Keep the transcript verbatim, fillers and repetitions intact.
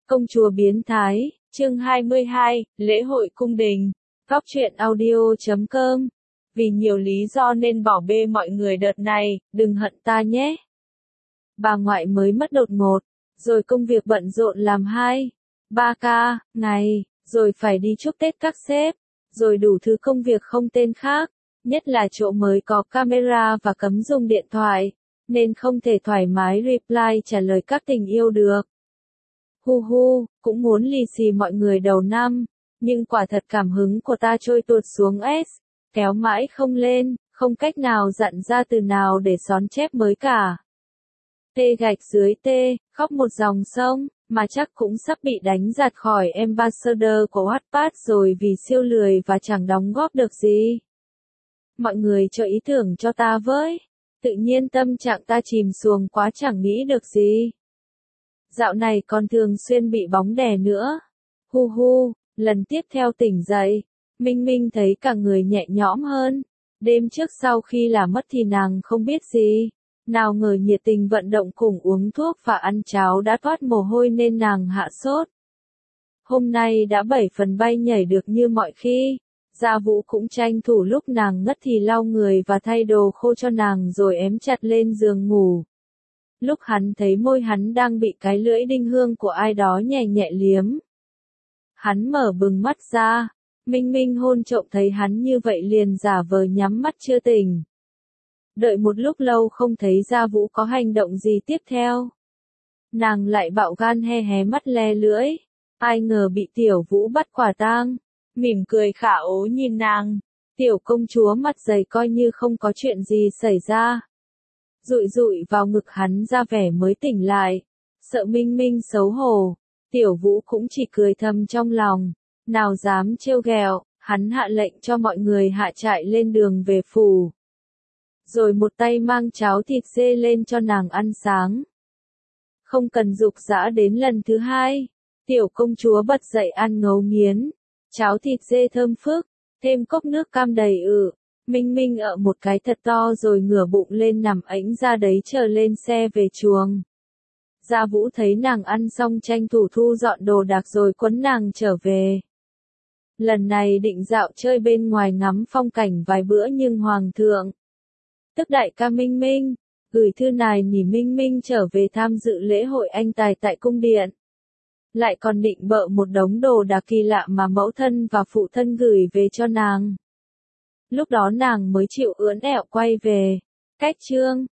Công chúa biến thái, chương hai mươi hai, lễ hội cung đình. Góc truyện audio chấm com. Vì nhiều lý do nên bỏ bê mọi người đợt này, đừng hận ta nhé. Bà ngoại mới mất đột ngột, rồi công việc bận rộn làm hai, ba ca, ngày, rồi phải đi chúc Tết các sếp, rồi đủ thứ công việc không tên khác, nhất là chỗ mới có camera và cấm dùng điện thoại, nên không thể thoải mái reply trả lời các tình yêu được. Hu hu, cũng muốn lì xì mọi người đầu năm, nhưng quả thật cảm hứng của ta trôi tuột xuống S, kéo mãi không lên, không cách nào dặn ra từ nào để xón chép mới cả. T gạch dưới T, khóc một dòng sông, mà chắc cũng sắp bị đánh giạt khỏi ambassador của Wattpad rồi vì siêu lười và chẳng đóng góp được gì. Mọi người cho ý tưởng cho ta với. Tự nhiên tâm trạng ta chìm xuồng quá chẳng nghĩ được gì. Dạo này còn thường xuyên bị bóng đè nữa. Hu hu, lần tiếp theo tỉnh dậy, Minh Minh thấy cả người nhẹ nhõm hơn. Đêm trước sau khi là mất thì nàng không biết gì. Nào ngờ nhiệt tình vận động cùng uống thuốc và ăn cháo đã toát mồ hôi nên nàng hạ sốt. Hôm nay đã bảy phần bay nhảy được như mọi khi. Gia Vũ cũng tranh thủ lúc nàng ngất thì lau người và thay đồ khô cho nàng rồi ém chặt lên giường ngủ. Lúc hắn thấy môi hắn đang bị cái lưỡi đinh hương của ai đó nhẹ nhẹ liếm. Hắn mở bừng mắt ra, Minh Minh hôn trộm thấy hắn như vậy liền giả vờ nhắm mắt chưa tỉnh. Đợi một lúc lâu không thấy Gia Vũ có hành động gì tiếp theo. Nàng lại bạo gan he hé mắt le lưỡi, ai ngờ bị Tiểu Vũ bắt quả tang, mỉm cười khả ố nhìn nàng. Tiểu công chúa mặt dày coi như không có chuyện gì xảy ra. Dụi dụi vào ngực hắn ra vẻ mới tỉnh lại, sợ Minh Minh xấu hổ. Tiểu Vũ cũng chỉ cười thầm trong lòng, nào dám trêu ghẹo, hắn hạ lệnh cho mọi người hạ trại lên đường về phủ. Rồi một tay mang cháo thịt dê lên cho nàng ăn sáng. Không cần dục dã đến lần thứ hai, tiểu công chúa bật dậy ăn ngấu nghiến, cháo thịt dê thơm phức, thêm cốc nước cam đầy ự. Minh Minh ợ một cái thật to rồi ngửa bụng lên nằm ẵnh ra đấy chờ lên xe về chuồng. Gia Vũ thấy nàng ăn xong tranh thủ thu dọn đồ đạc rồi quấn nàng trở về. Lần này định dạo chơi bên ngoài ngắm phong cảnh vài bữa nhưng Hoàng thượng, tức đại ca Minh Minh, gửi thư này nỉ Minh Minh trở về tham dự lễ hội anh tài tại cung điện. Lại còn định bợ một đống đồ đạc kỳ lạ mà mẫu thân và phụ thân gửi về cho nàng. Lúc đó nàng mới chịu ưỡn ẹo quay về. Cách chương